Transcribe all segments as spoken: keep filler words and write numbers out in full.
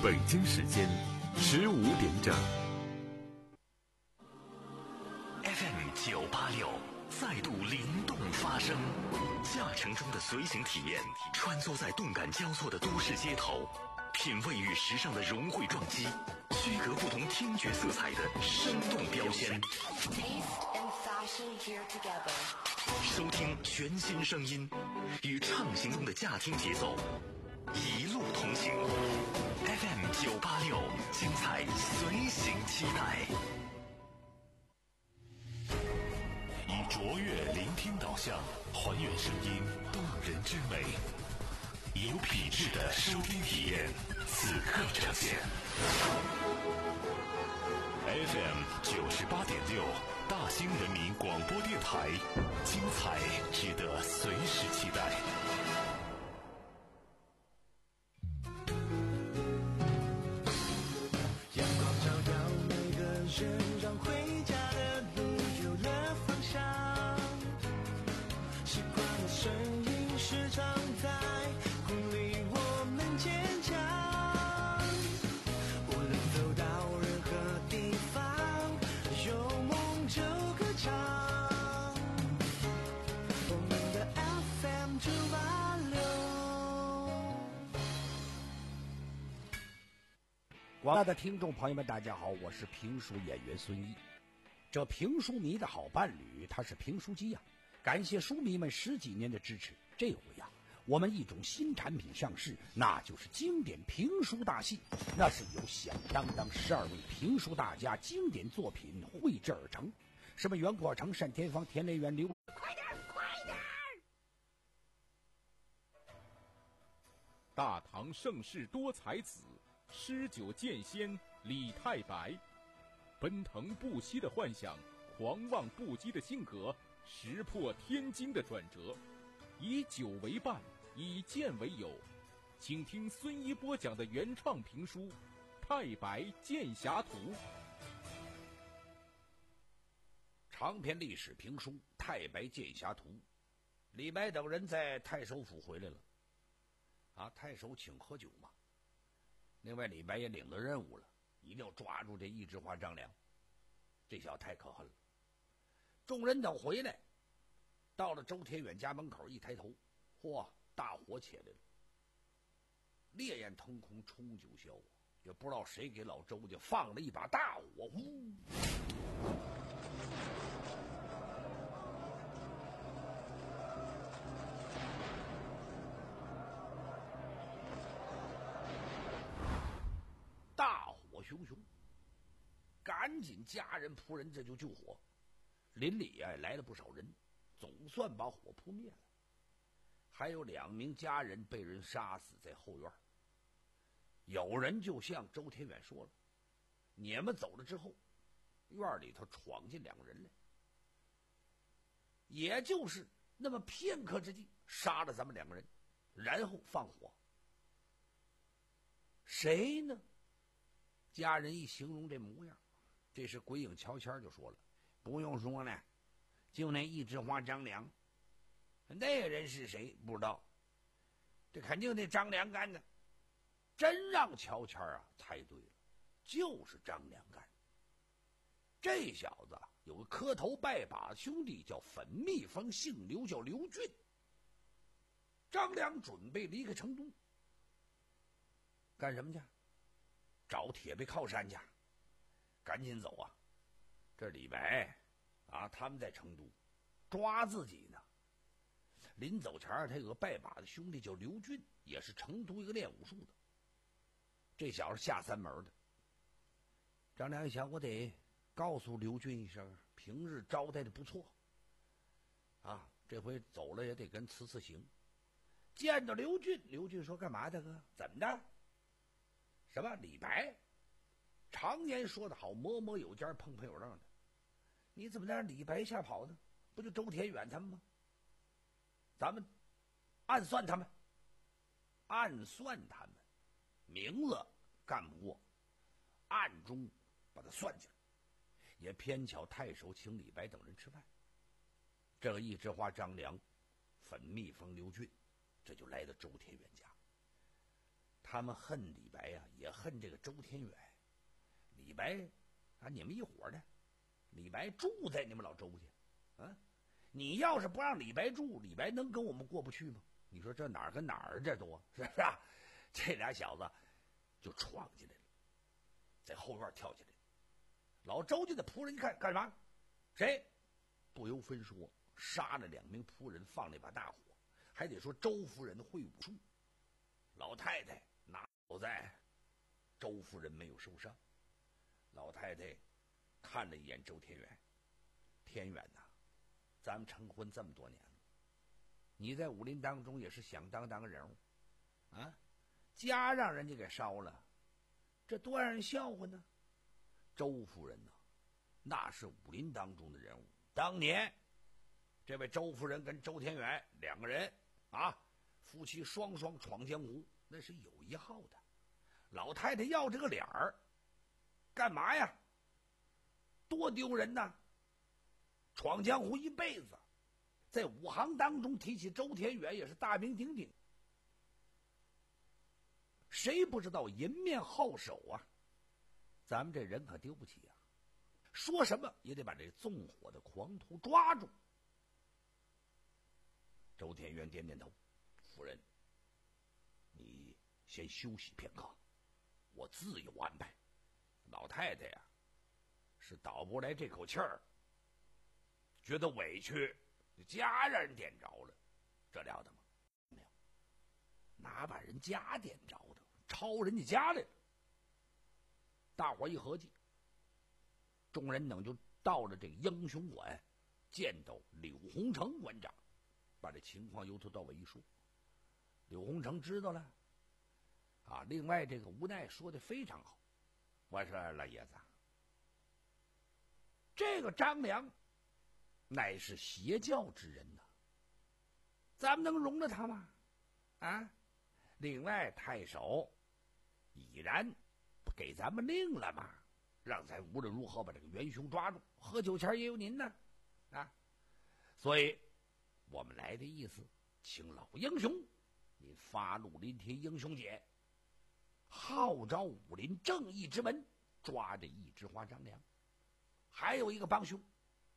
北京时间十五点整。 F M 九八六再度灵动发声，驾乘中的随行体验，穿梭在动感交错的都市街头，品味与时尚的融汇撞击，区隔不同听觉色彩的生动标签。收听全新声音，与畅行中的驾听节奏，一路同行。F M 九八六，精彩随行期待。以卓越聆听导向，还原声音动人之美，有品质的收听体验，此刻呈现。F M 九十八点六，大兴人民广播电台，精彩值得随时期待。 阳光照耀每个人，让回家的路有了方向。习惯的声音时常在鼓励我们坚强。无论走到任何地方，有梦就歌唱。我们的 F M 九八六。 广大的听众朋友们，大家好，我是评书演员孙一。这评书迷的好伴侣，他是评书机呀、啊。感谢书迷们十几年的支持，这回呀、啊，我们一种新产品上市，那就是经典评书大戏。那是由响当当十二位评书大家经典作品绘制而成，什么袁阔成、单田芳、田连元、刘，快点快点！ 大唐盛世多才子，诗酒剑仙李太白，奔腾不息的幻想，狂妄不羁的性格，石破天惊的转折，以酒为伴，以剑为友，请听孙一播讲的原创评书《太白剑侠图》。 长篇历史评书《太白剑侠图》，李白等人在太守府回来了。啊，太守请喝酒嘛。另外，李白也领了任务了，一定要抓住这一枝花张良。这小子太可恨了。众人等回来，到了周天远家门口，一抬头，嚯，大火起来了，烈焰腾空，冲九霄，也不知道谁给老周家放了一把大火，呼！大火熊熊，赶紧家人仆人这就救火。邻里啊来了不少人，总算把火扑灭了。还有两名家人被人杀死在后院。有人就向周天远说了：“你们走了之后，院里头闯进两个人来，也就是那么片刻之际，杀了咱们两个人，然后放火。谁呢？”家人一形容这模样，这时鬼影乔迁就说了：“不用说了，就那一枝花张良，那个人是谁不知道，这肯定那张良干的。”真让乔迁啊猜对了，就是张良干。这小子有个磕头拜把的兄弟叫粉蜜蜂，姓刘，叫刘俊。张良准备离开成都，干什么去？找铁背靠山去，赶紧走啊！这李白啊，他们在成都抓自己呢。临走前他有个拜把的兄弟叫刘俊，也是成都一个练武术的。这小子下三门的。张良一想，我得告诉刘俊一声，平日招待的不错啊，这回走了也得跟辞辞行。见到刘俊，刘俊说：“干嘛大哥？怎么的？什么李白？常年说得好，磨磨有尖，碰碰有刃的。你怎么让李白吓跑呢？不就周天远他们吗？咱们暗算他们，暗算他们，明了干不过，暗中把他算计了。也偏巧太守请李白等人吃饭，这个一枝花张良、粉蜜蜂刘俊，这就来到周天远家。 他们恨李白呀、啊，也恨这个周天远。李白啊，你们一伙的，李白住在你们老周家，啊，你要是不让李白住，李白能跟我们过不去吗？你说这哪儿跟哪儿这多是不是啊？这俩小子就闯进来了，在后院跳起来。老周家的仆人一看干嘛？谁？不由分说，杀了两名仆人，放了一把大火。还得说周夫人会武术，老太太拿好在，周夫人没有受伤。老太太看了一眼周天远，天远呐、啊，咱们成婚这么多年了，你在武林当中也是响当当人物啊，家让人家给烧了，这多让人笑话呢。周夫人呐、啊，那是武林当中的人物。当年这位周夫人跟周天远两个人啊，夫妻双双闯江湖，那是有一号的。老太太要这个脸儿干嘛呀？多丢人呐！闯江湖一辈子，在武行当中提起周天远也是大名鼎鼎，谁不知道银面好手啊？咱们这人可丢不起啊，说什么也得把这纵火的狂徒抓住。周天元点点头，夫人，你先休息片刻，我自有安排。老太太呀，是倒不来这口气儿，觉得委屈，家让人点着了，这了得吗？没有，哪把人家点着的，抄人家家来了。大伙一合计，众人等就到了这个英雄馆，见到柳洪成馆长，把这情况由头到尾一说。柳洪成知道了，啊，另外这个无奈说的非常好。我说老爷子，这个张良乃是邪教之人呐，咱们能容了他吗？啊！另外太守已然不给咱们令了吗？让咱无论如何把这个元凶抓住，喝酒钱也有您呢，啊！所以我们来的意思，请老英雄您发怒临帖英雄帖，号召武林正义之门，抓着一枝花张良。还有一个帮凶。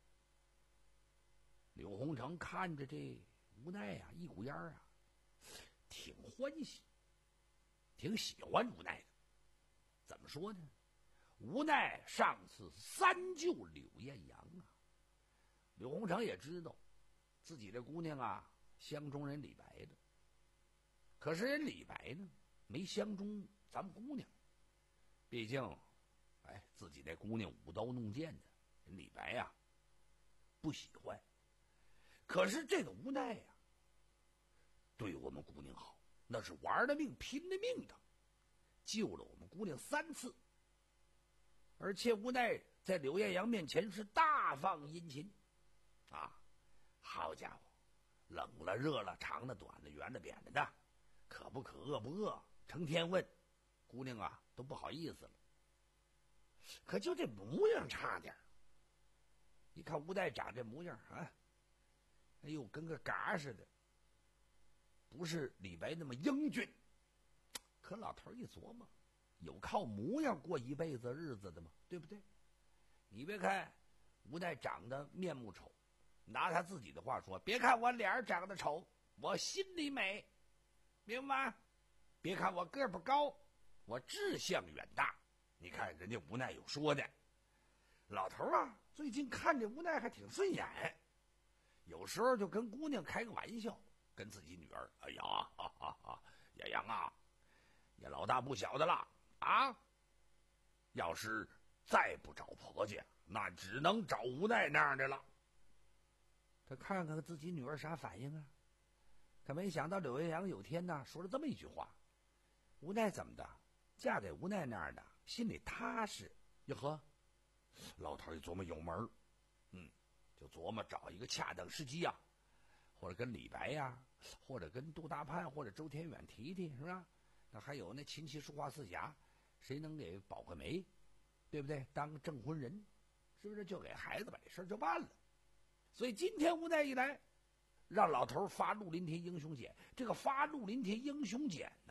柳洪成看着这无奈呀、啊，一股烟啊，挺欢喜，挺喜欢无奈的。怎么说呢？无奈上次三救柳艳阳啊，柳洪成也知道自己这姑娘啊相中人李白的，可是人李白呢没相中咱们姑娘，毕竟哎自己那姑娘舞刀弄剑的，人李白呀、啊、不喜欢。可是这个无奈呀、啊、对我们姑娘好，那是玩了命拼了命的，救了我们姑娘三次，而且无奈在柳艳阳面前是大放殷勤啊！好家伙，冷了热了，长的短的圆的扁的的，渴不渴饿不饿，成天问姑娘啊都不好意思了。可就这模样差点，一看无奈长这模样啊，哎呦跟个嘎似的，不是李白那么英俊。可老头一琢磨，有靠模样过一辈子日子的吗？对不对？你别看无奈长得面目丑，拿他自己的话说，别看我脸长得丑，我心里美，明白吗？别看我个不高，我志向远大。你看人家无奈有说的，老头啊最近看这无奈还挺顺眼，有时候就跟姑娘开个玩笑，跟自己女儿，哎呀哈哈哈，艳阳啊，也老大不小的了啊！要是再不找婆家，那只能找无奈那样的了。他看看自己女儿啥反应啊？可没想到柳艳阳有天呐说了这么一句话：无奈怎么的？嫁给无奈那样的，心里踏实。哟呵，老头一琢磨有门，嗯，就琢磨找一个恰当时机啊，或者跟李白呀、啊，或者跟杜大潘或者周天远提提，是吧？那还有那琴棋书画四侠，谁能给保个媒，对不对？当个证婚人，是不是就给孩子把这事儿就办了？所以今天无奈一来，让老头发绿林帖英雄简。这个发绿林帖英雄简呐、啊，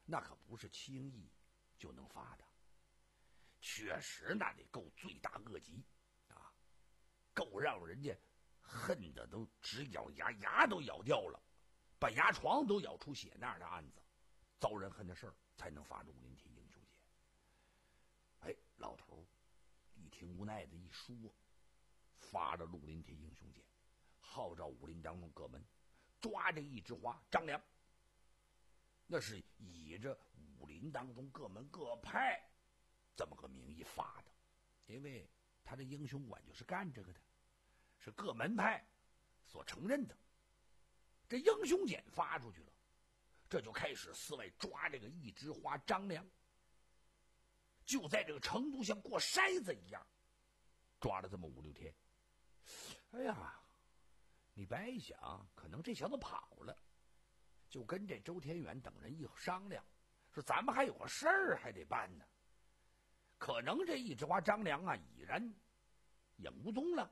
那可不是七英亿就能发的，确实那得够罪大恶极啊，够让人家恨得都直咬牙，牙都咬掉了，把牙床都咬出血那样的案子，遭人恨的事儿才能发陆林铁英雄节。哎，老头一听无奈的一说，发了陆林铁英雄节，号召武林当中各门抓这一枝花张良。那是以着武林当中各门各派这么个名义发的，因为他的英雄馆就是干这个的，是各门派所承认的。这英雄简发出去了，这就开始四外抓这个一枝花张良，就在这个成都像过筛子一样抓了这么五六天。哎呀，你白想，可能这小子跑了，就跟这周天远等人一商量，说咱们还有个事儿还得办呢，可能这一枝花张良啊已然影无踪了，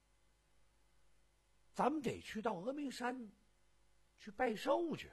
咱们得去到峨眉山去拜寿去，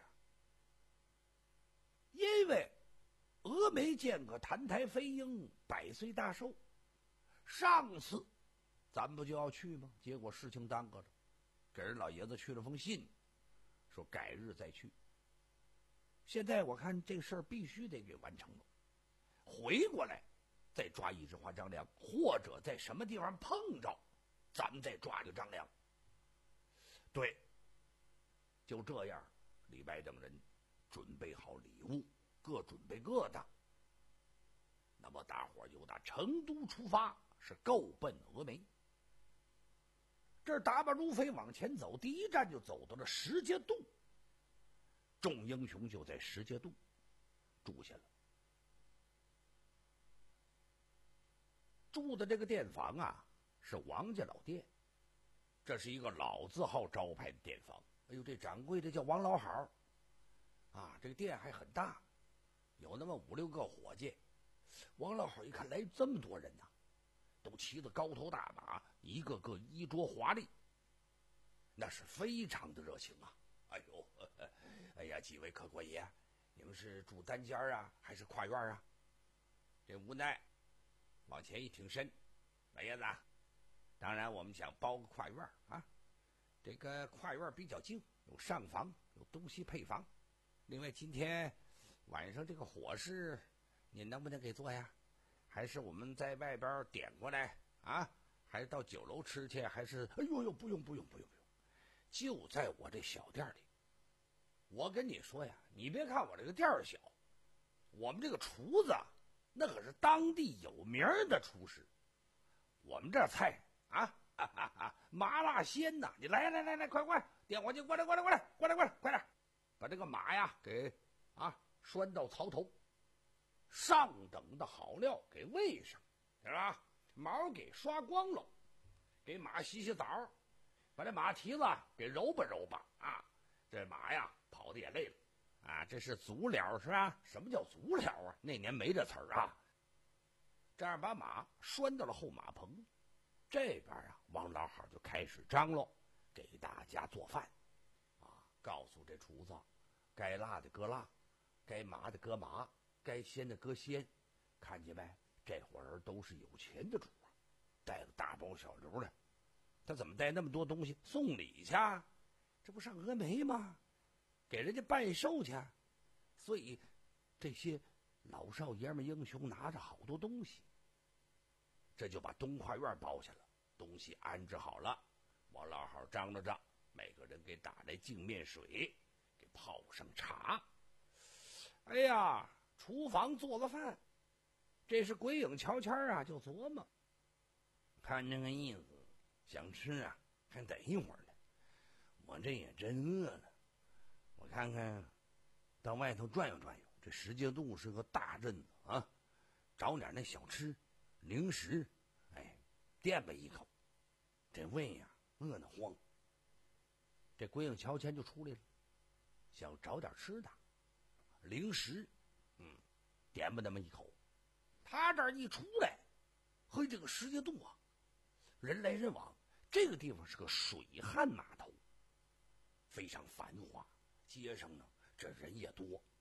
因为峨眉见个澹台飞鹰，百岁大寿，上次咱们不就要去吗？结果事情耽搁了，给人老爷子去了封信，说改日再去。现在我看这事儿必须得给完成了，回过来再抓一枝花张良，或者在什么地方碰着，咱们再抓这张良。对，就这样，李白等人准备好礼物，各准备各的。那么大伙儿就打成都出发，是够奔峨眉。这儿打马如飞往前走，第一站就走到了石碣渡。众英雄就在石碣渡住下了。住的这个店房啊，是王家老店，这是一个老字号招牌的店房。哎呦，这掌柜的叫王老好啊，这个店还很大，有那么五六个伙计。王老好一看来这么多人呐、啊，都骑着高头大马，一个个衣着华丽，那是非常的热情啊。哎呦，呵呵哎呀，几位客官爷，你们是住单间啊，还是跨院啊？这无奈往前一挺身，老爷子，当然我们想包个跨院啊。这个跨院比较静，有上房，有东西配房。另外今天晚上这个伙食，您能不能给做呀？还是我们在外边点过来啊？还是到酒楼吃去？还是哎呦呦，不用不用不用不用，就在我这小店里。我跟你说呀，你别看我这个店儿小，我们这个厨子那可是当地有名的厨师。我们这菜啊，哈哈哈，麻辣鲜呐！你来来来来，快快点火去，过来过来过来过来过来，快点把这个马呀给啊拴到槽头，上等的好料给喂上，是吧？毛给刷光了，给马洗洗澡，把这马蹄子给揉吧揉吧啊！这马呀跑得也累了啊！这是足疗是吧？什么叫足疗啊？那年没这词儿啊。这样把马拴到了后马棚，这边啊，王老好就开始张罗，给大家做饭啊，告诉这厨子，该辣的搁辣，该麻的搁麻，该鲜的搁鲜。看见没？这伙人都是有钱的主啊，带了大包小流的。他怎么带那么多东西送礼去？这不上峨眉吗？给人家拜寿去。所以这些老少爷们英雄拿着好多东西，这就把东跨院包下了，东西安置好了。王老好张罗着，每个人给打来净面水，给泡上茶。哎呀，厨房做个饭，这是鬼影乔迁啊，就琢磨，看那个意思，想吃啊，还等一会儿呢。我这也真饿了，我看看，到外头转悠转悠。这石碣渡是个大镇子啊，找点那小吃、零食，哎，垫吧一口。这胃呀、啊，饿得慌。这鬼影乔迁就出来了，想找点吃的，零食，嗯，点吧那么一口。他这儿一出来，嘿，这个石碣渡啊，人来人往，这个地方是个水旱码头，非常繁华。街上呢，这人也多。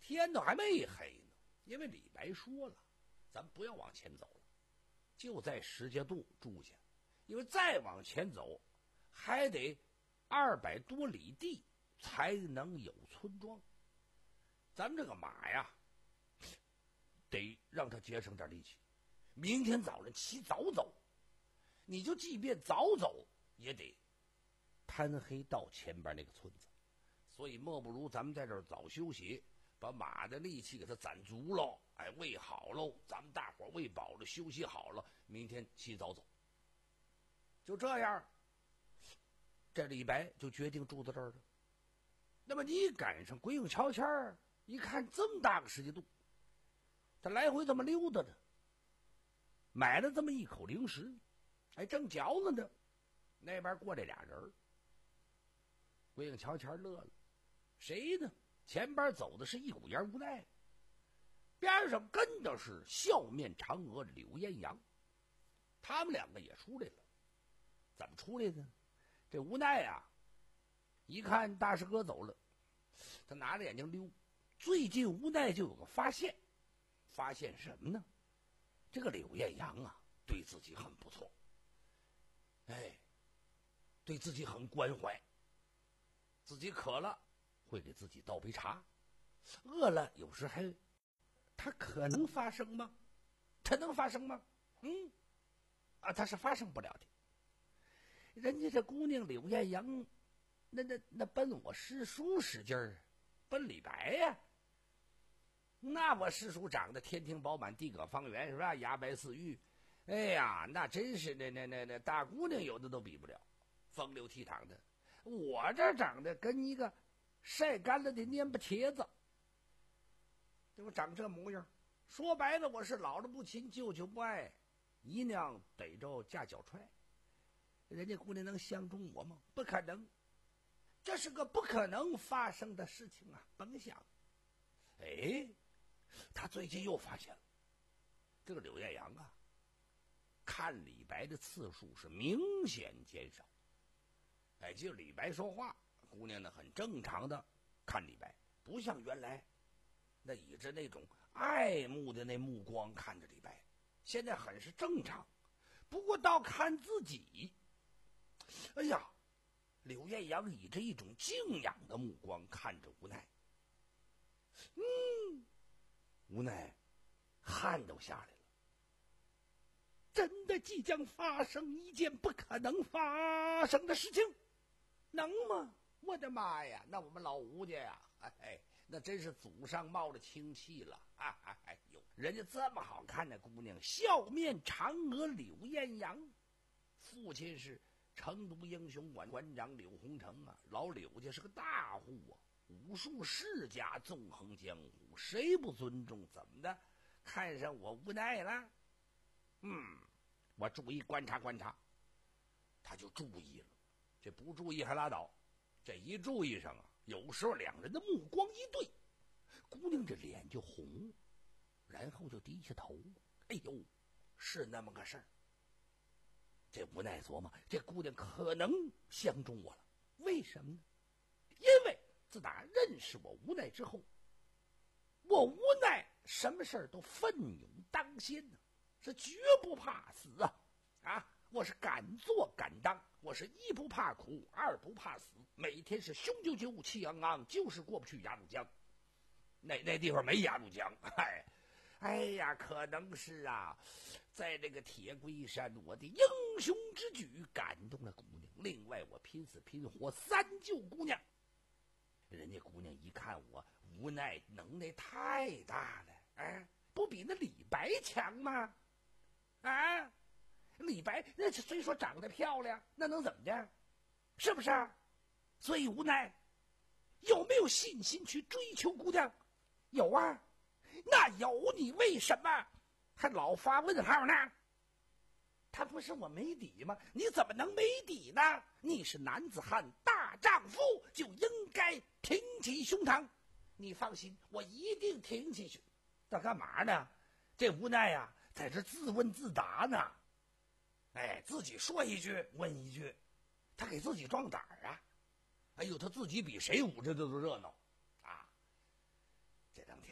天都还没黑呢，因为李白说了，咱不要往前走了，就在石碣渡住下，因为再往前走还得二百多里地才能有村庄。咱们这个马呀，得让他节省点力气，明天早上起早走，你就即便早走也得贪黑到前边那个村子，所以莫不如咱们在这儿早休息，把马的力气给它攒足喽，哎，喂好喽，咱们大伙喂饱了，休息好了，明天起早走。就这样，这李白就决定住在这儿了。那么你赶上鬼影桥前儿，一看这么大个石碣渡，他来回这么溜达着，买了这么一口零食，哎，正嚼着呢，那边过来俩人，鬼影桥前乐了，谁呢？前边走的是一股烟无奈，边上跟的是笑面嫦娥柳艳阳，他们两个也出来了。怎么出来的？这无奈啊，一看大师哥走了，他拿着眼睛溜。最近无奈就有个发现，发现什么呢？这个柳艳阳啊，对自己很不错，哎，对自己很关怀，自己渴了会给自己倒杯茶，饿了有时还，他可能发生吗？他能发生吗？嗯，啊，他是发生不了的。人家这姑娘柳艳阳，那那那奔我师叔使劲儿，奔李白呀、啊。那我师叔长得天庭饱满，地阁方圆，是吧？牙白似玉，哎呀，那真是那那那那大姑娘有的都比不了，风流倜傥的。我这长得跟一个晒干了的蔫巴茄子，对我长这模样，说白了，我是姥姥不亲，舅舅不爱，姨娘逮着架脚踹。人家姑娘能相中我吗？不可能，这是个不可能发生的事情啊！甭想。哎，他最近又发现了，这个柳艳阳啊，看李白的次数是明显减少。哎，就李白说话，姑娘呢很正常的看李白，不像原来那以着那种爱慕的那目光看着李白，现在很是正常。不过到看自己，哎呀，柳艳阳以着一种敬仰的目光看着无奈，嗯，无奈汗都下来了。真的即将发生一件不可能发生的事情，能吗？我的妈呀，那我们老吴家呀，哎，那真是祖上冒着清气了啊！哎呦，人家这么好看的姑娘，笑面嫦娥柳艳阳，父亲是成都英雄馆馆长柳洪成啊，老柳家是个大户啊，武术世家，纵横江湖，谁不尊重？怎么的？看上我无奈了？嗯，我注意观察观察。他就注意了，这不注意还拉倒，这一注意上啊，有时候两人的目光一对，姑娘这脸就红，然后就低下头。哎呦，是那么个事儿。这无奈琢磨，这姑娘可能相中我了。为什么呢？因为自打认识我无奈之后，我无奈什么事儿都奋勇当先呢、啊，是绝不怕死啊！啊，我是敢做敢当，我是一不怕苦，二不怕死，每天是雄赳赳气昂昂，就是过不去鸭绿江。那那地方没鸭绿江，哎。哎呀，可能是啊，在这个铁龟山，我的英雄之举感动了姑娘。另外，我拼死拼活三救姑娘。人家姑娘一看我无奈，能耐太大了，哎，不比那李白强吗？啊，李白那虽说长得漂亮，那能怎么的？是不是啊？所以无奈，有没有信心去追求姑娘？有啊。那有你为什么还老发问号呢？他不是我没底吗？你怎么能没底呢？你是男子汉大丈夫，就应该挺起胸膛。你放心，我一定挺起胸。他干嘛呢？这无奈呀、啊，在这自问自答呢。哎，自己说一句问一句，他给自己壮胆啊。哎呦，他自己比谁捂着这都热闹啊！这两天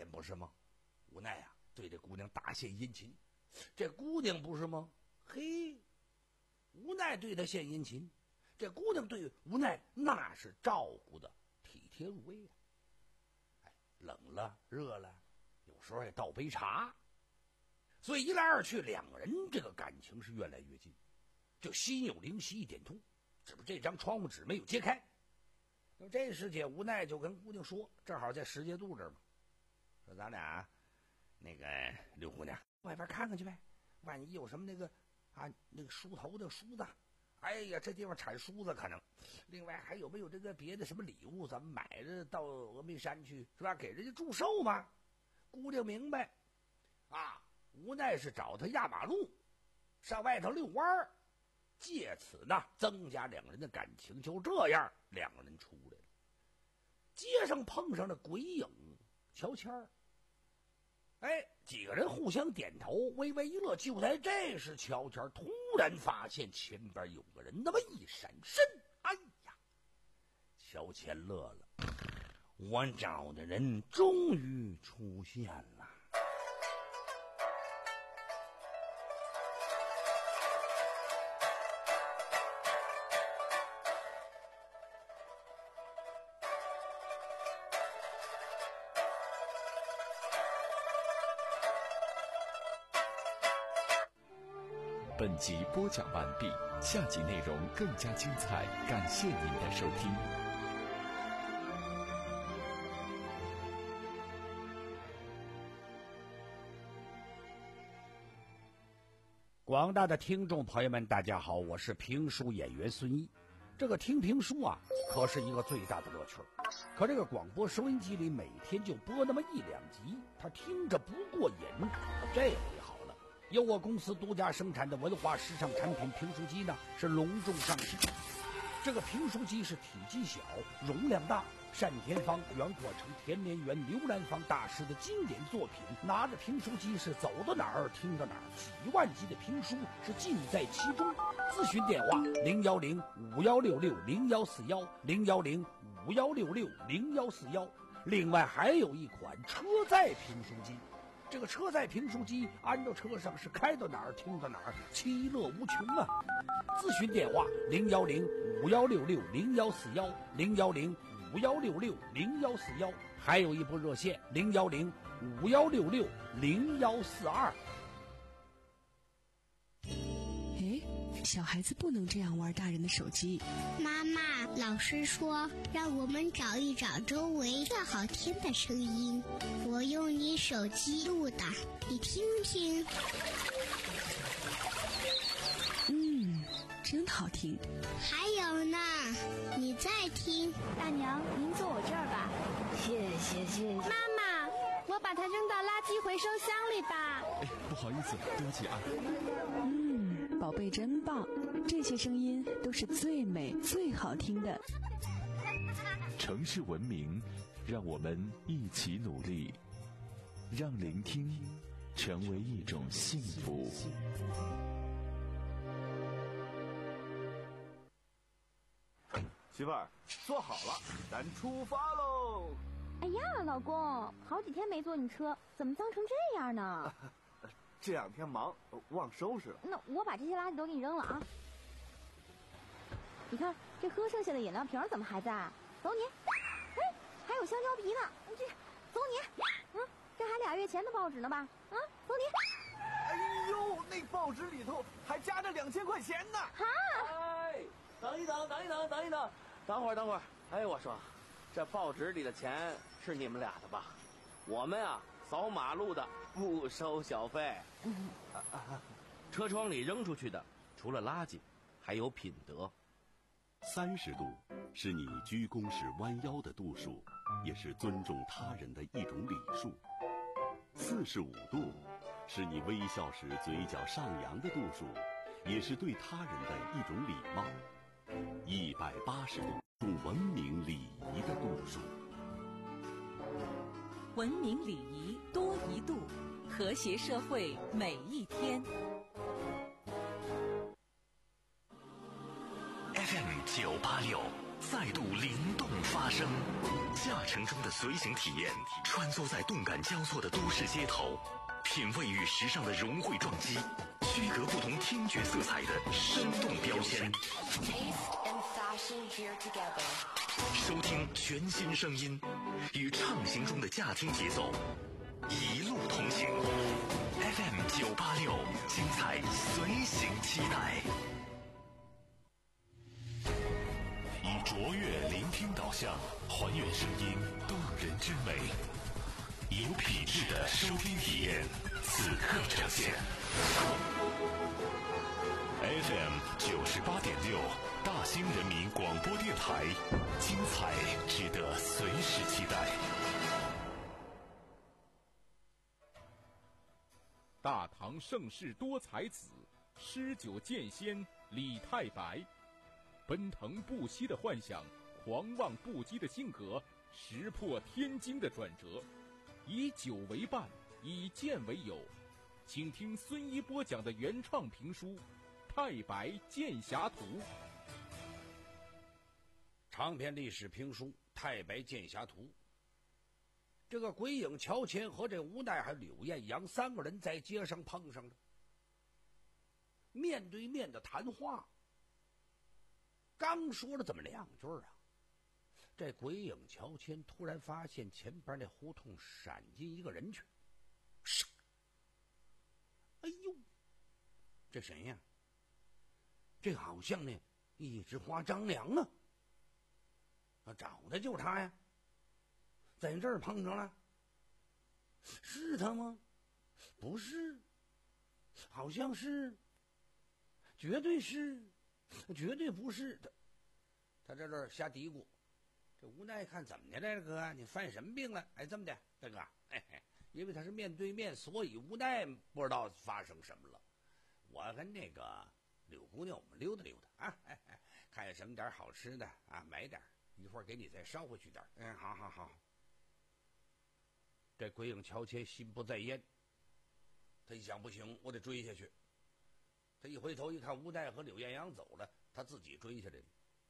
天不是吗？无奈啊，对这姑娘大献殷勤。这姑娘不是吗？嘿，无奈对她献殷勤，这姑娘对无奈那是照顾的体贴入微啊。哎，冷了热了，有时候也倒杯茶。所以一来二去，两个人这个感情是越来越近。就心有灵犀一点通，只不过这张窗户纸没有揭开。那这时节无奈就跟姑娘说，正好在石碣渡这儿嘛，说咱俩那个刘姑娘外边看看去呗，万一有什么那个啊那个梳头的梳子，哎呀这地方产梳子可能，另外还有没有这个别的什么礼物，咱们买着到峨眉山去是吧，给人家祝寿嘛。姑娘明白啊，无奈是找他压马路，上外头遛弯儿，借此呢增加两个人的感情。就这样，两个人出来了。街上碰上了鬼影乔迁儿，哎，几个人互相点头，微微一乐。就在这时，乔迁儿突然发现前边有个人，那么一闪身，哎呀！乔迁乐了，我找的人终于出现了。 本集播讲完毕，下集内容更加精彩，感谢您的收听。 广大的听众朋友们，大家好，我是评书演员孙一。这个听评书啊，可是一个最大的乐趣。可这个广播收音机里每天就播那么一两集，他听着不过瘾。这回好了，由我公司独家生产的文化时尚产品评书机呢，是隆重上市。这个评书机是体积小、容量大，单田芳、袁阔成、田连元、刘兰芳大师的经典作品。拿着评书机是走到哪儿听到哪儿，几万集的评书是尽在其中。咨询电话零幺零五幺六六零幺四幺零幺零五幺六六零幺四幺。另外还有一款车载评书机。这个车载评书机安到车上是开到哪儿听到哪儿，其乐无穷啊！咨询电话零幺零五幺六六零幺四幺零幺零五幺六六零幺四幺，还有一部热线零幺零五幺六六零幺四二。 哎，小孩子不能这样玩大人的手机。 妈妈，老师说让我们找一找周围最好听的声音，我用你手机录的，你听听。 嗯，真好听。 还有呢，你再听。 大娘，您坐我这儿吧。 谢谢谢谢。 妈妈，我把它扔到垃圾回收箱里吧。 哎，不好意思，对不起啊。 嗯，宝贝真棒，这些声音都是最美最好听的。 城市文明，让我们一起努力，让聆听成为一种幸福。 媳妇儿，坐好了，咱出发喽！ 哎呀，老公，好几天没坐你车，怎么脏成这样呢？ 这两天忙，忘收拾了。 那我把这些垃圾都给你扔了啊！你看，这喝剩下的饮料瓶怎么还在？走你！哎，还有香蕉皮呢，你这，走你！嗯，这还俩月前的报纸呢吧？啊，走你！ 哎呦，那报纸里头还夹着两千块钱呢！ 哈！ 哎，等一等，等一等，等一等，等会儿，等会儿。哎，我说，这报纸里的钱是你们俩的吧？我们啊，扫马路的不收小费。 车窗里扔出去的，除了垃圾，还有品德。 三十度是你鞠躬时弯腰的度数，也是尊重他人的一种礼数。四十五度是你微笑时嘴角上扬的度数，也是对他人的一种礼貌。一百八十度，种文明礼仪的度数。 文明礼仪多一度，和谐社会每一天。 F M 九八六再度灵动发发生，驾乘中的随行体验，穿梭在动感交错的都市街头，品味与时尚的融汇撞击，区隔不同听觉色彩的生动标签。收听全新声音，与畅行中的驾听节奏，一路同行。F M 九八六，精彩随行期待。以卓越聆听导向，还原声音动人之美，有品质的收听体验，此刻呈现。F M 九十八点六，大兴人民广播电台，精彩值得随时期待。 大唐盛世多才子，诗酒剑仙李太白，奔腾不息的幻想，狂妄不羁的性格，石破天惊的转折，以酒为伴，以剑为友。请听孙一波讲的原创评书《太白剑侠图》。 长篇历史评书《太白剑侠图》。这个鬼影乔迁和这吴奈还有柳艳阳三个人在街上碰上了，面对面的谈话。刚说了这么两句啊，这鬼影乔迁突然发现前边那胡同闪进一个人去。哎呦，这谁呀？这好像呢一枝花张良啊！啊，找的就是他呀，在这儿碰着了。是他吗？不是，好像是，绝对是，绝对不是。他他在这儿瞎嘀咕。这无奈看怎么的来了，哥，你犯什么病了？哎，这么的，大哥，嘿嘿，因为他是面对面，所以无奈不知道发生什么了。我跟那个柳姑娘我们溜达溜达啊，哎哎，看有什么点好吃的啊，买点，一会儿给你再捎回去点。嗯，好好好。这鬼影乔迁心不在焉，他一想不行，我得追下去。他一回头一看，吴奈和柳艳阳走了，他自己追下来了。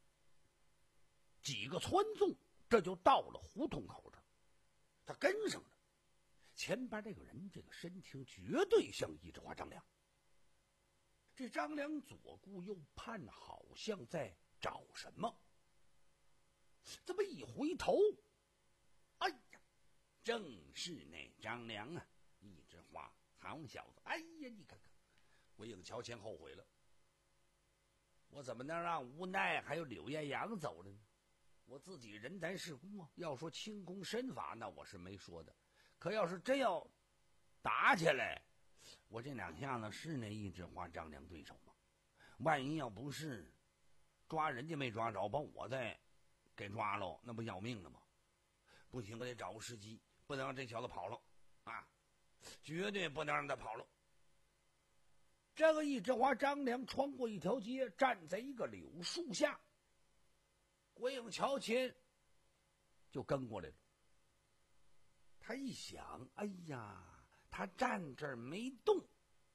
几个窜纵，这就到了胡同口这儿，他跟上了。前边这个人，这个身形绝对像一枝花张良。这张良左顾右盼，好像在找什么。这么一回头，哎呀，正是那张良啊！一枝花，好小子！哎呀，你看看，鬼影乔迁后悔了。我怎么能让无奈还有柳艳阳走了呢？我自己人单势孤啊！要说轻功身法，那我是没说的。可要是真要打起来，我这两下子是那一枝花张良对手吗？万一要不是，抓人家没抓着，把我再给抓了，那不要命了吗？不行，我得找个时机，不能让这小子跑了啊！绝对不能让他跑了。这个一枝花张良穿过一条街，站在一个柳树下，鬼影乔迁就跟过来了。他一想，哎呀，他站这儿没动，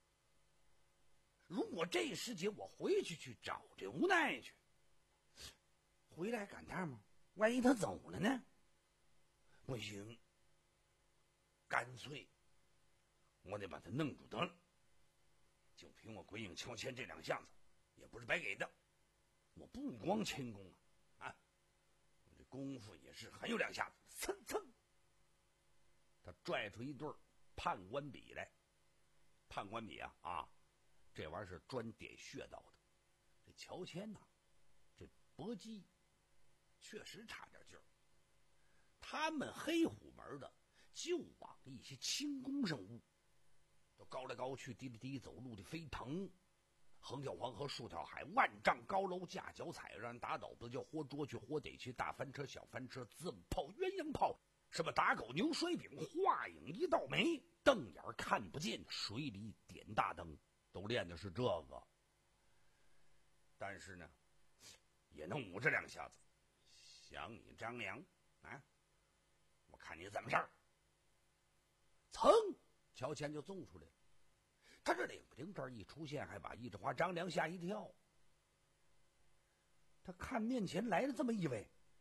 如果这时节我回去去找这无奈去，回来赶趟吗？万一他走了呢？不行，干脆我得把他弄住得了。就凭我鬼影乔迁这两下子，也不是白给的。我不光轻功啊，啊，我这功夫也是很有两下子。蹭蹭，他拽出一对判官笔来。判官笔啊啊，这玩意儿是专点穴道的。这乔迁呐、啊，这搏击确实差点劲儿。他们黑虎门的就往一些轻功上悟，都高来高去，低来低，走路的飞腾，横跳黄河，竖跳海，万丈高楼架脚踩，让人打倒不叫活捉去，活逮去，大翻车小翻车，自堊炮鸳鸯炮，什么打狗牛摔饼，画影一道眉，瞪眼看不见，水里点大灯，都练的是这个。但是呢，也能捂着两下子。想你张良啊，我看你怎么事儿。噌，乔迁就纵出来了。他这领兵这儿一出现，还把一枝花张良吓一跳。他看面前来了这么一位，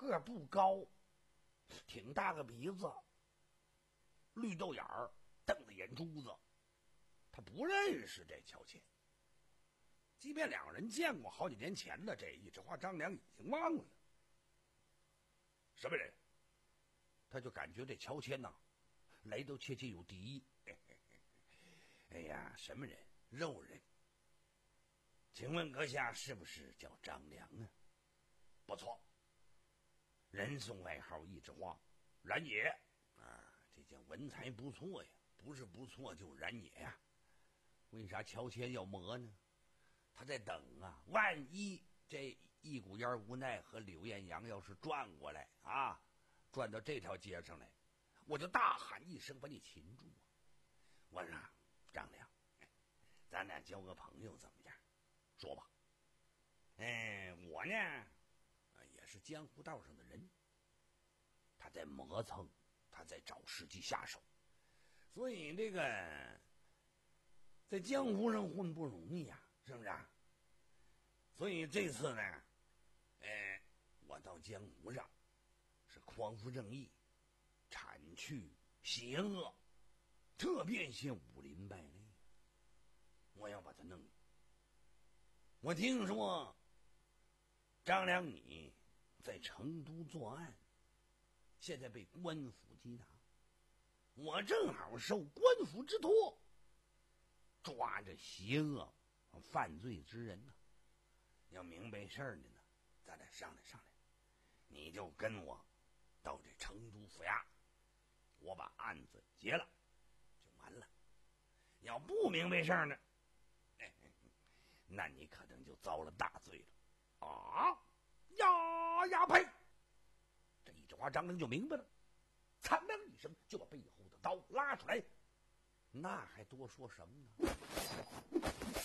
个儿不高，挺大个鼻子，绿豆眼儿，瞪着眼珠子。他不认识这乔迁，即便两人见过好几年前的这一枝花张良已经忘了。什么人？他就感觉这乔迁呐，来都切切有敌。哎呀，什么人？肉人。请问阁下是不是叫张良啊？不错，人送外号一枝花，然也啊，这叫文采不错呀，不是不错就然也呀。为啥乔迁要磨呢？他在等啊，万一这一股烟无奈和柳艳阳要是转过来啊，转到这条街上来，我就大喊一声把你擒住啊！我说张良，咱俩交个朋友怎么样？说吧。嗯，我呢也是江湖道上的人，他在磨蹭，他在找时机下手，所以这个在江湖上混不容易呀，是不是啊？所以这次呢，呃，我到江湖上是匡扶正义，铲去邪恶，特变些武林败类，我要把他弄。我听说张良你在成都作案，现在被官府缉拿，我正好受官府之托，抓着邪恶犯罪之人呢。要明白事儿的呢，咱俩商量商量，你就跟我到这成都府衙，我把案子结了就完了。要不明白事儿呢，哎，那你可能就遭了大罪了啊！呀呀呸！这一枝花张良就明白了，惨凉一声就把背后的刀拉出来，那还多说什么呢？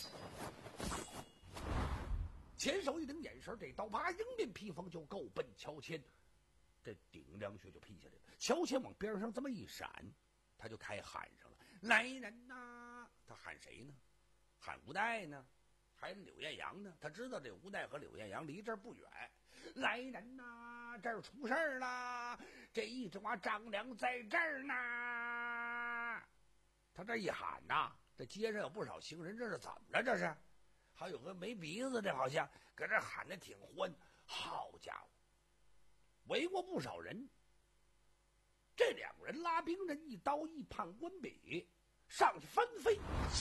前手一领眼神，这刀啪迎面劈锋就够奔乔迁，这顶梁穴就劈下来了。乔迁往边上这么一闪，他就开喊上了：“来人呐！”他喊谁呢？喊吴代呢？喊柳艳阳呢？他知道这吴代和柳艳阳离这儿不远。来人呐！这儿出事儿了！这一枝花张良在这儿呢！他这一喊呐，这街上有不少行人，这是怎么了？这是？还有个没鼻子的，好像搁这喊的挺欢。好家伙，围过不少人。这两个人拉兵人一刀一判官笔，上去翻飞。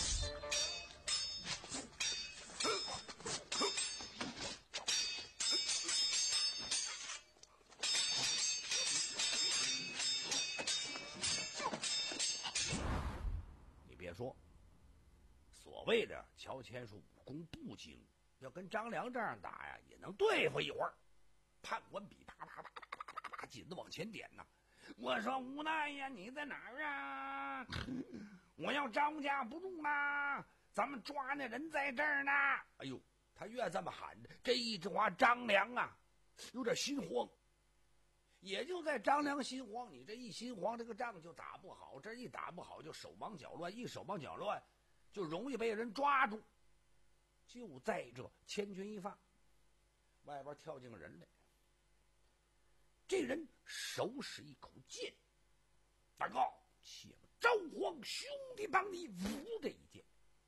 你别说，所谓的乔迁是武功不精，要跟张良这样打呀，也能对付一会儿。判官笔啪啪啪啪啪啪啪紧的往前点呐。我说无奈呀，你在哪儿啊？我要招架不住啦！咱们抓那人在这儿呢。哎呦，他越这么喊着，这一枝花张良啊，有点心慌。也就在张良心慌，你这一心慌，这个仗就打不好。这一打不好，就手忙脚乱，一手忙脚乱，就容易被人抓住。就在这千钧一发，外边跳进个人来。这人手使一口剑，大哥，且不招皇兄弟帮你舞这一剑，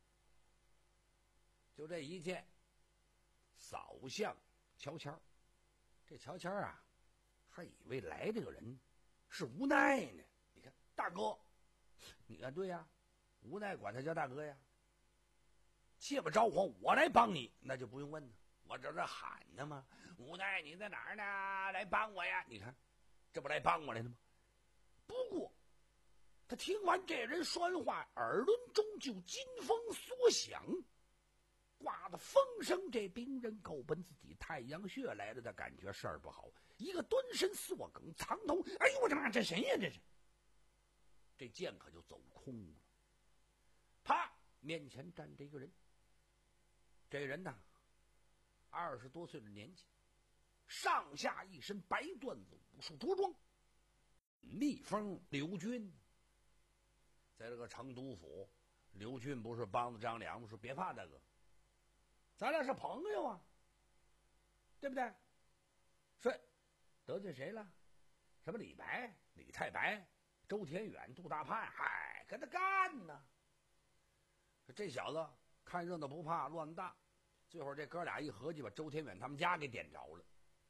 就这一剑扫向乔迁。这乔迁啊，还以为来这个人是无奈呢。你看，大哥，你看对呀，无奈管他叫大哥呀。切不招皇，我来帮你，那就不用问了。我这这喊呢吗？无奈你在哪儿呢？来帮我呀！你看，这不来帮我来了吗？不过，他听完这人说话，耳轮中就金风所响，刮的风声，这兵人够奔自己太阳穴来了，他感觉事儿不好，一个蹲身缩梗藏头。哎呦我的妈，这谁呀？这是，这剑可就走空了。啪，面前站着一个人，这人呢，二十多岁的年纪，上下一身白缎子武术着装，逆风刘军。在这个成都府，刘俊不是帮着张良吗？说别怕大哥，咱俩是朋友啊，对不对？说得罪谁了？什么李白、李太白、周天远、杜大盼，嗨，跟他干呢。这小子看热闹不怕乱大，最后这哥俩一合计，把周天远他们家给点着了。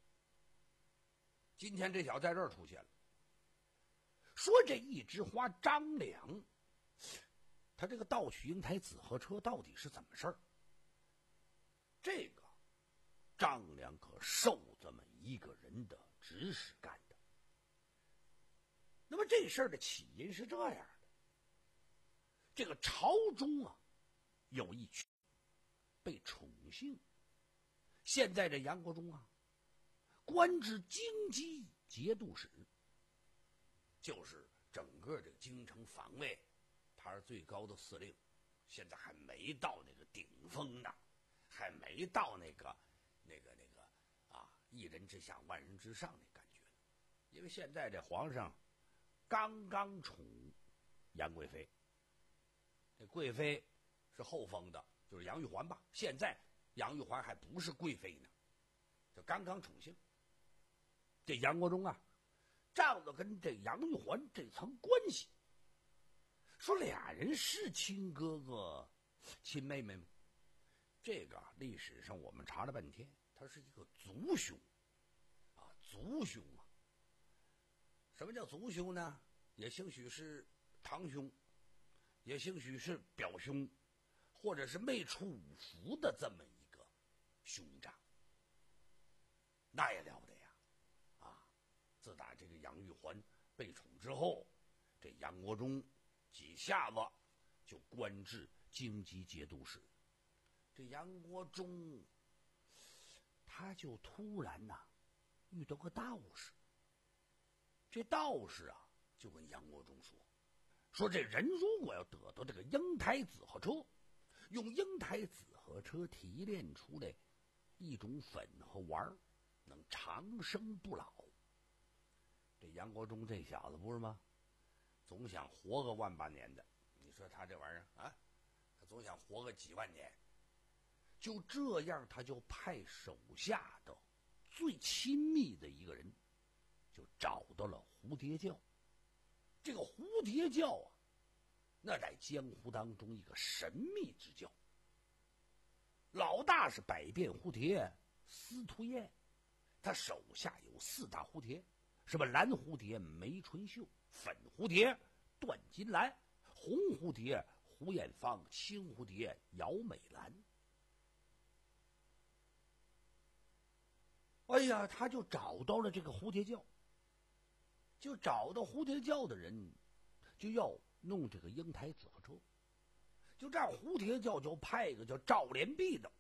今天这小子在这儿出现了，说这一枝花张良，他这个盗取英台紫河车到底是怎么事儿？这个张良可受这么一个人的指使干的。那么这事儿的起因是这样的：这个朝中啊，有一群被宠幸，现在这杨国忠啊，官至京畿节度使，就是整个这个京城防卫，他是最高的司令，现在还没到那个顶峰呢，还没到那个那个那个啊，一人之下万人之上那感觉。因为现在这皇上刚刚宠杨贵妃，这贵妃是后封的，就是杨玉环吧。现在杨玉环还不是贵妃呢，就刚刚宠幸。这杨国忠啊，仗着跟这杨玉环这层关系，说俩人是亲哥哥、亲妹妹吗？这个历史上我们查了半天，他是一个族兄啊，族兄啊。什么叫族兄呢？也兴许是堂兄，也兴许是表兄，或者是没出五服的这么一个兄长。那也了得呀！啊，自打这个杨玉环被宠之后，这杨国忠几下子就官至京畿节度使。这杨国忠，他就突然呐、啊、遇到个道士。这道士啊，就跟杨国忠说：“说这人如果要得到这个英台紫河车，用英台紫河车提炼出来一种粉和丸，能长生不老。”这杨国忠这小子不是吗？总想活个万八年的。你说他这玩意儿啊，他总想活个几万年。就这样，他就派手下的最亲密的一个人，就找到了蝴蝶教。这个蝴蝶教啊，那在江湖当中一个神秘之教。老大是百变蝴蝶司徒燕，他手下有四大蝴蝶，什么蓝蝴蝶梅春秀，粉蝴蝶段金兰，红蝴蝶胡艳芳，青蝴蝶姚美兰。哎呀，他就找到了这个蝴蝶教，就找到蝴蝶教的人，就要弄这个英台紫河车。就这样，蝴蝶教就派一个叫赵连璧的。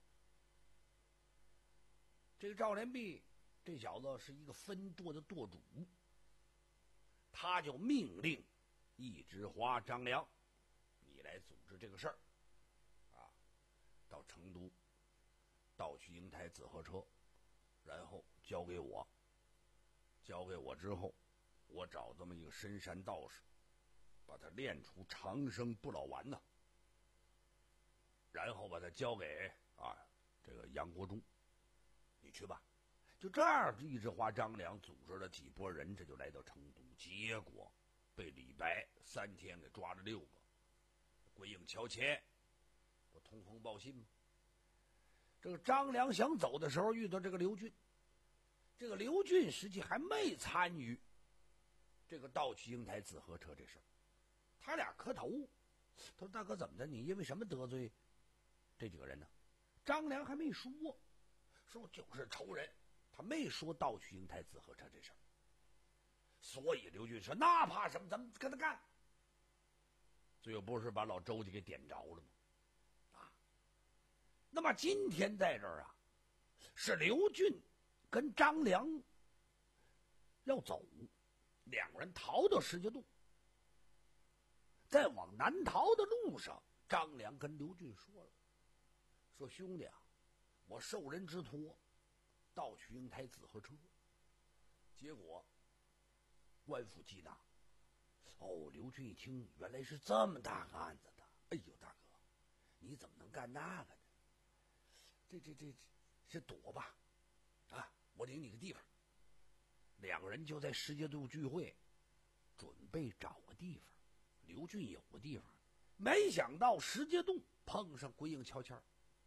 这个赵连璧这小子是一个分舵的舵主，他就命令一枝花张良，你来组织这个事儿啊，到成都盗取英台紫河车，然后交给我。交给我之后，我找这么一个深山道士，把他炼出长生不老丸呢，然后把他交给啊这个杨国忠，你去吧。就这样，一枝花张良组织了几拨人，这就来到成都，结果被李白三天给抓了六个。鬼影桥前不通风报信吗？这个张良想走的时候，遇到这个刘俊。这个刘俊实际还没参与这个盗取英台紫河车这事儿，他俩磕头。他说：“大哥，怎么的？你因为什么得罪这几个人呢？”张良还没说，说就是仇人，他没说盗取英台紫河车这事儿。所以刘俊说：“那怕什么？咱们跟他干。”最后不是把老周家给点着了吗？啊，那么今天在这儿啊，是刘俊跟张良要走，两个人逃到石碣洞，在往南逃的路上，张良跟刘俊说了：“说兄弟啊，我受人之托，盗取英台紫河车，结果官府缉拿。”哦，刘俊一听，原来是这么大个案子的。哎呦，大哥，你怎么能干那个呢？这这这，先躲吧，啊，我领你个地方。 两个人就在石碣渡聚会，准备找个地方。刘俊有个地方，没想到石碣渡碰上鬼影跷跷。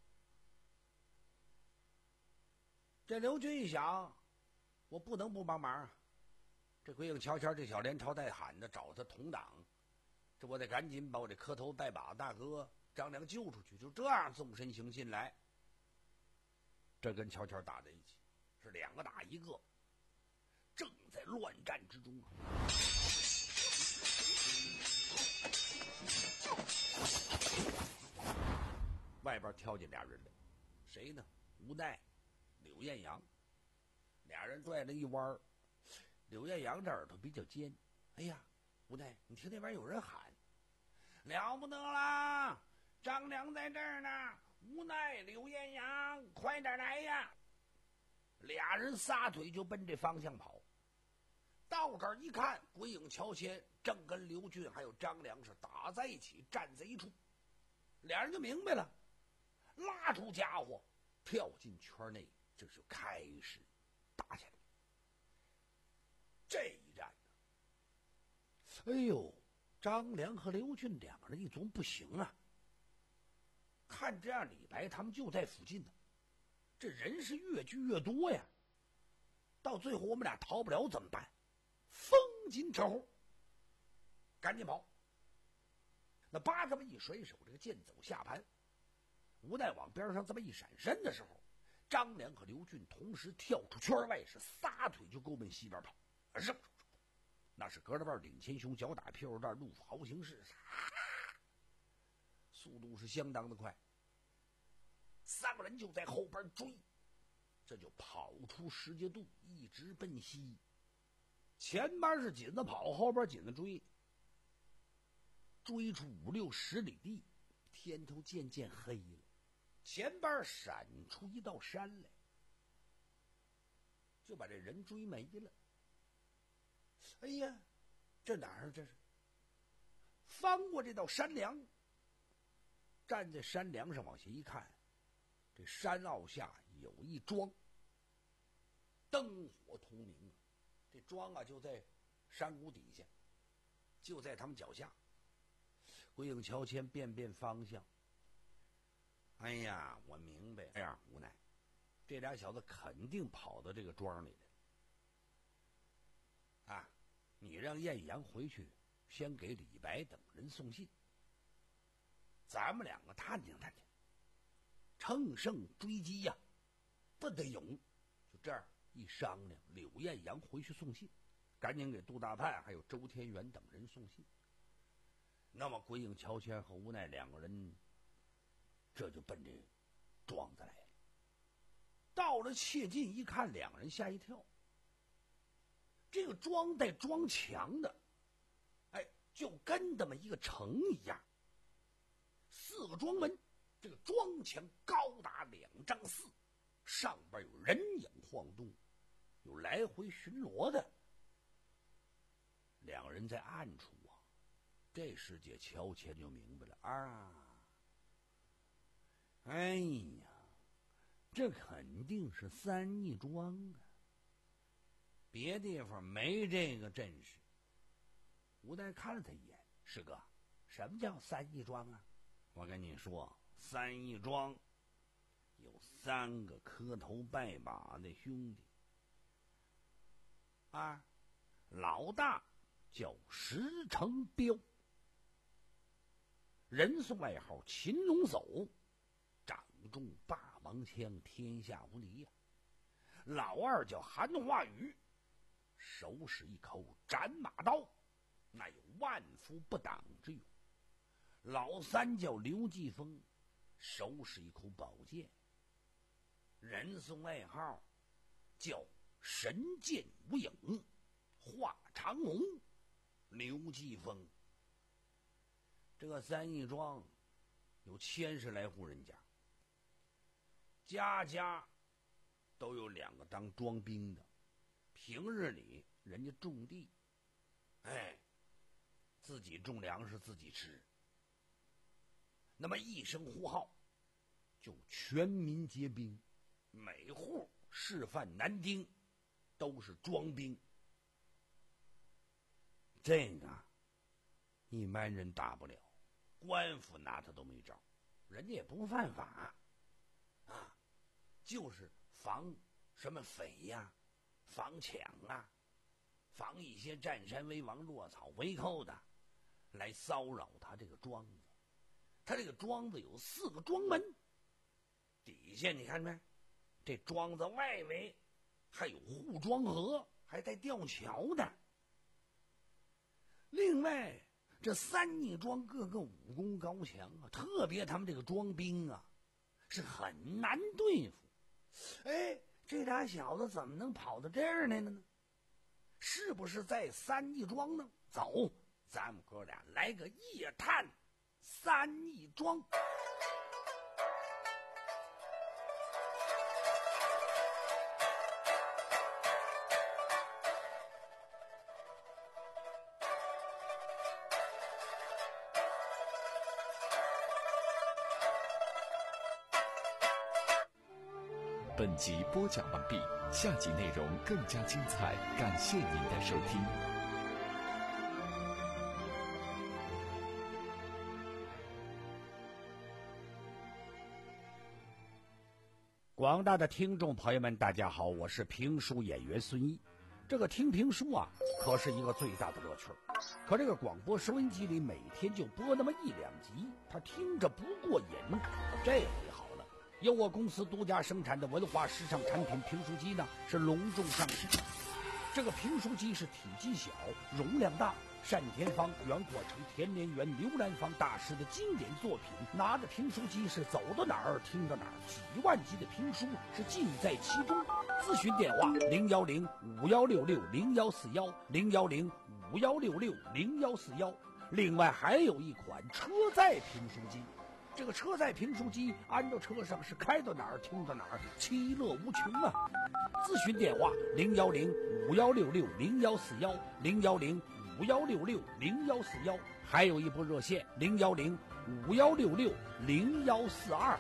这刘俊一想，我不能不帮忙啊！这鬼影跷跷这小连朝带喊着找他同党，这我得赶紧把我这磕头拜把大哥张良救出去，就这样纵身行进来。这跟跷跷打在一起，是两个打一个，正在乱战之中啊！外边跳进俩人来，谁呢？无奈、柳艳阳。俩人拽了一弯，柳艳阳这耳朵比较尖。哎呀，无奈，你听那边有人喊，了不得啦！张良在这儿呢！无奈、柳艳阳，快点来呀！俩人撒腿就奔这方向跑。到这儿一看，鬼影跷跹正跟刘俊还有张良是打在一起，站在一处。俩人就明白了，拉出家伙，跳进圈内，这就开始打起来。这一战呢，哎呦，张良和刘俊两个人一琢磨不行啊，看这样李白他们就在附近呢，这人是越聚越多呀，到最后我们俩逃不了怎么办？风紧扯后，赶紧跑。那八这么一甩手，这个剑走下盘，无奈往边上这么一闪身的时候，张良和刘俊同时跳出圈外，是撒腿就勾奔西边跑。扔，那是隔着腕领前胸，脚打屁股蛋，怒豪行势，速度是相当的快。三个人就在后边追，这就跑出石碣渡，一直奔西。前边是紧着跑，后边紧着追，追出五六十里地，天都渐渐黑了，前边闪出一道山来，就把这人追没了。哎呀，这哪儿？这是翻过这道山梁，站在山梁上往下一看，这山坳下有一庄，灯火通明啊！这庄啊就在山谷底下，就在他们脚下。鬼影跷跹变变方向。哎呀，我明白，哎呀，无奈，这俩小子肯定跑到这个庄里来。啊，你让艳阳回去，先给李白等人送信，咱们两个探听探听，乘胜追击呀、啊，不得勇。就这样一商量，柳艳阳回去送信，赶紧给杜大盼还有周天元等人送信。那么鬼影跷跹和无奈两个人这就奔这庄子来了。到了切近一看，两人吓一跳，这个庄带庄墙的，哎，就跟这么一个城一样，四个庄门，这个庄墙高达两丈四，上边有人影晃动，有来回巡逻的。两人在暗处啊，这世界跷跹就明白了啊！哎呀，这肯定是三义庄啊，别地方没这个阵势。吴代看了他一眼，师哥，什么叫三义庄啊？我跟你说，三义庄有三个磕头拜把的兄弟啊，老大叫石成彪，人送外号擒龙叟，掌中霸王枪，天下无敌呀、啊。老二叫韩化宇，手使一口斩马刀，那有万夫不挡之勇。老三叫刘继峰，手使一口宝剑，人送外号叫神剑无影，画长虹。刘继峰，这个三义庄有千十来户人家，家家都有两个当庄兵的。平日里人家种地，哎，自己种粮食自己吃。那么一声呼号，就全民皆兵，每户示范男丁， 都是庄兵。这个一般人打不了，官府拿他都没招，人家也不犯法啊，就是防什么匪呀、防抢啊，防一些占山为王、落草为寇的来骚扰他这个庄子。他这个庄子有四个庄门，底下你看没？这庄子外围还有护庄河，还带吊桥的。另外，这三逆庄个个武功高强啊，特别他们这个庄兵啊，是很难对付。哎，这俩小子怎么能跑到这儿来了呢？是不是在三逆庄呢？走，咱们哥俩来个夜探三逆庄。 本集播讲完毕，下集内容更加精彩，感谢您的收听。 广大的听众朋友们，大家好，我是评书演员孙一。这个听评书啊，可是一个最大的乐趣。可这个广播收音机里每天就播那么一两集，他听着不过瘾。这回好了，由我公司独家生产的文化时尚产品评书机呢，是隆重上市。这个评书机是体积小，容量大，单田芳、袁阔成、田连元、刘兰芳大师的经典作品。拿着评书机是走到哪儿听到哪儿，几万集的评书是尽在其中。咨询电话零幺零五幺六六零幺四幺零幺零五幺六六零幺四幺。另外还有一款车载评书机。这个车载评书机安到车上是开到哪儿听到哪儿，其乐无穷啊！咨询电话零幺零五幺六六零幺四幺零幺零五幺六六零幺四幺，还有一部热线零幺零五幺六六零幺四二。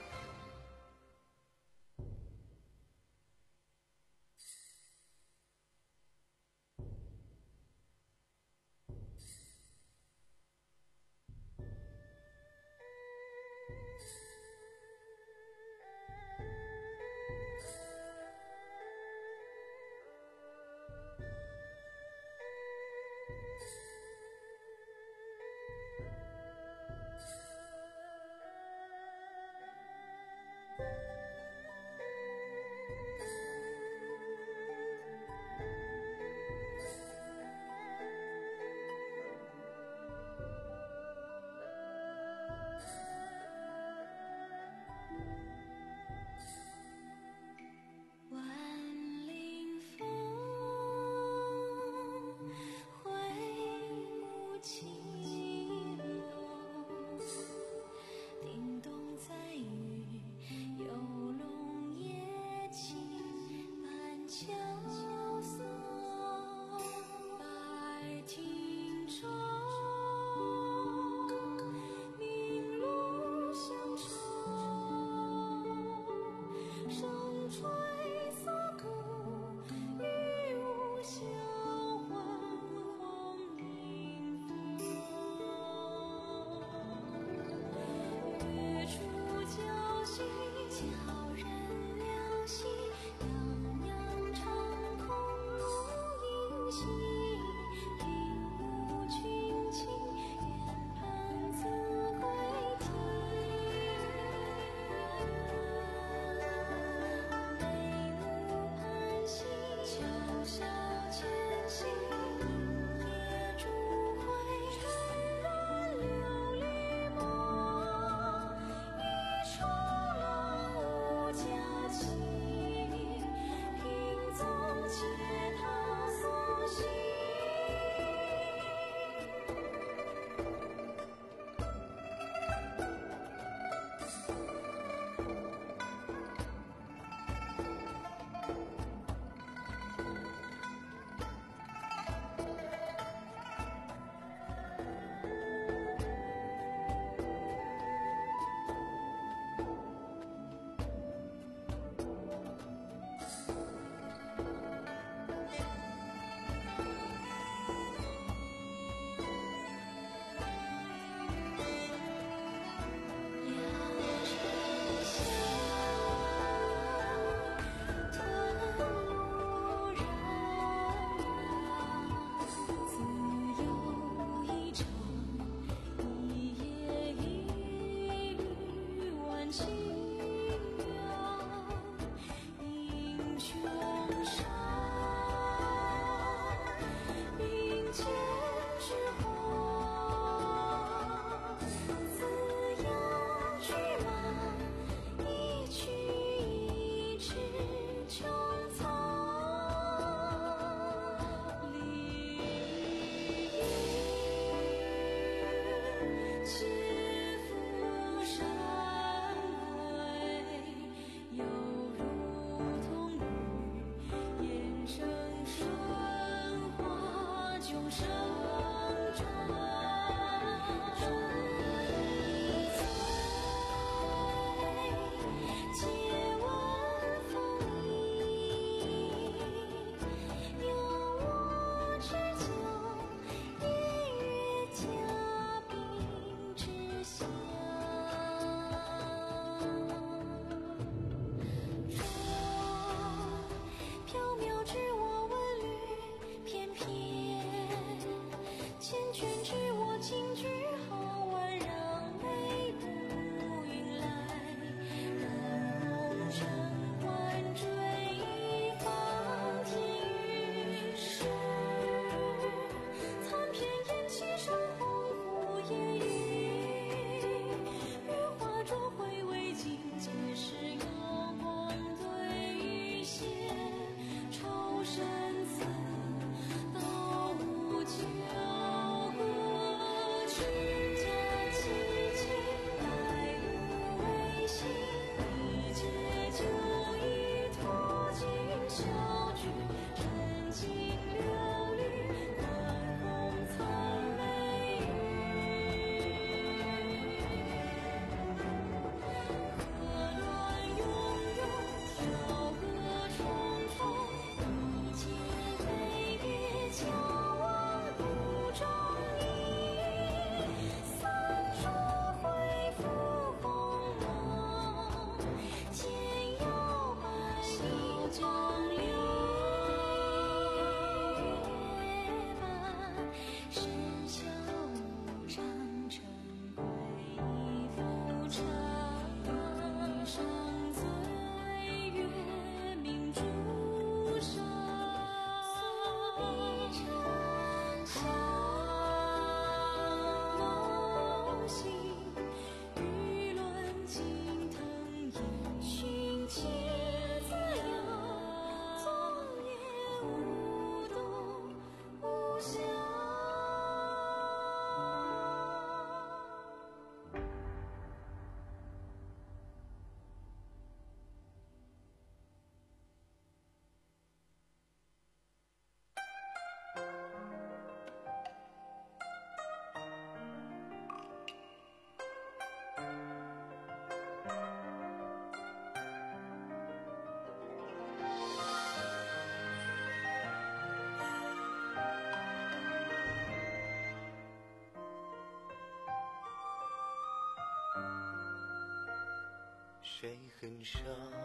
谁恨上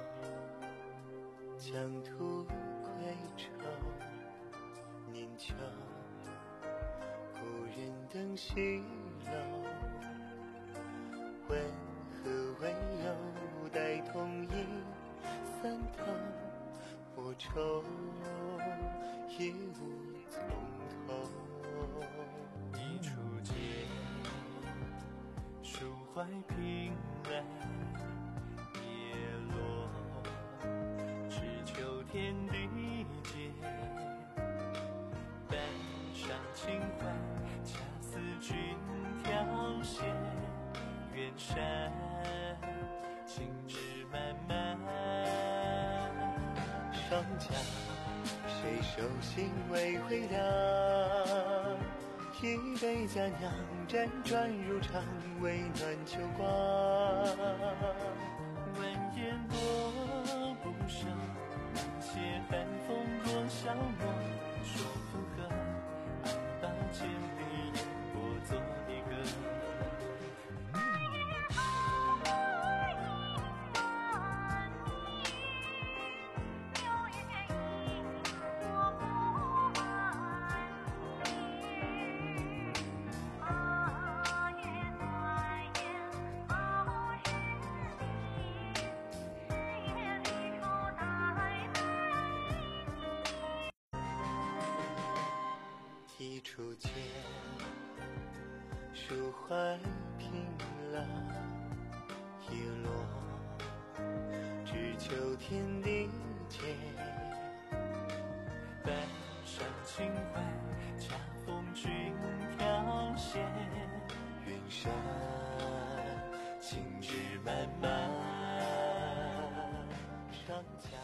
江图归巢，念桥故人灯西老，温和温柔待同饮三汤，我愁也无从头。一初见，抒怀凭栏天地间，半晌情怀，恰似君挑选。远山情枝漫漫，上家谁手心未回凉？一杯佳酿，辗转如常，为暖秋光。闻言多不胜。借寒风多消磨，说附和，爱到千里眼，我做一个。 一初见，树怀凭栏叶落，只求天地间。半山秦淮，恰逢君飘斜，云山青枝漫漫，上家。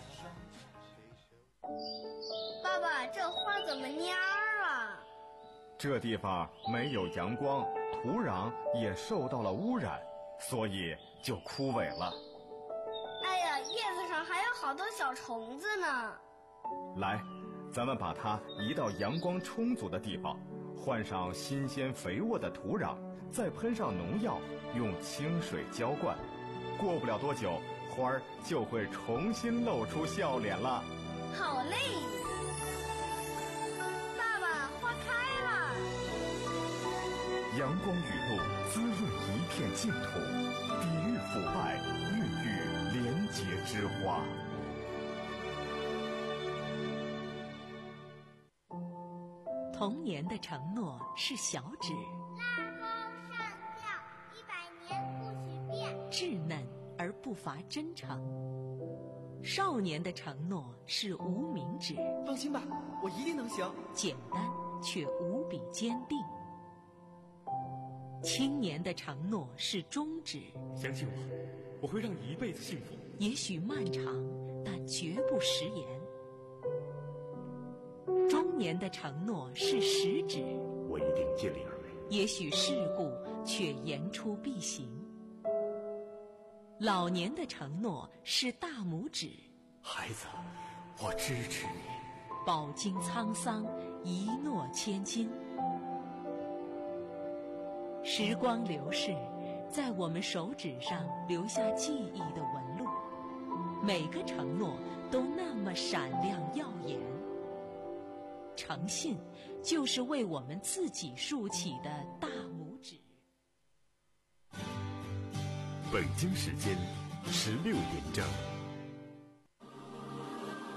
爸爸，这花怎么蔫儿了？ 这地方没有阳光，土壤也受到了污染，所以就枯萎了。 哎呀，叶子上还有好多小虫子呢。 来，咱们把它移到阳光充足的地方，换上新鲜肥沃的土壤，再喷上农药，用清水浇灌。过不了多久，花儿就会重新露出笑脸了。 好嘞！爸爸，花开了。 阳光雨露滋润一片净土，抵御腐败，孕育廉洁之花。 童年的承诺是小指， 拉钩上吊，一百年不许变。 稚嫩而不乏真诚。少年的承诺是无名指， 放心吧，我一定能行。 简单却无比坚定。青年的承诺是中指， 相信我，我会让你一辈子幸福。 也许漫长，但绝不食言。中年的承诺是食指， 我一定尽力而为。 也许世故，却言出必行。老年的承诺是大拇指， 孩子，我支持你。 饱经沧桑，一诺千金。时光流逝，在我们手指上留下记忆的纹路，每个承诺都那么闪亮耀眼。诚信就是为我们自己竖起的大拇指。 北京时间十六点整。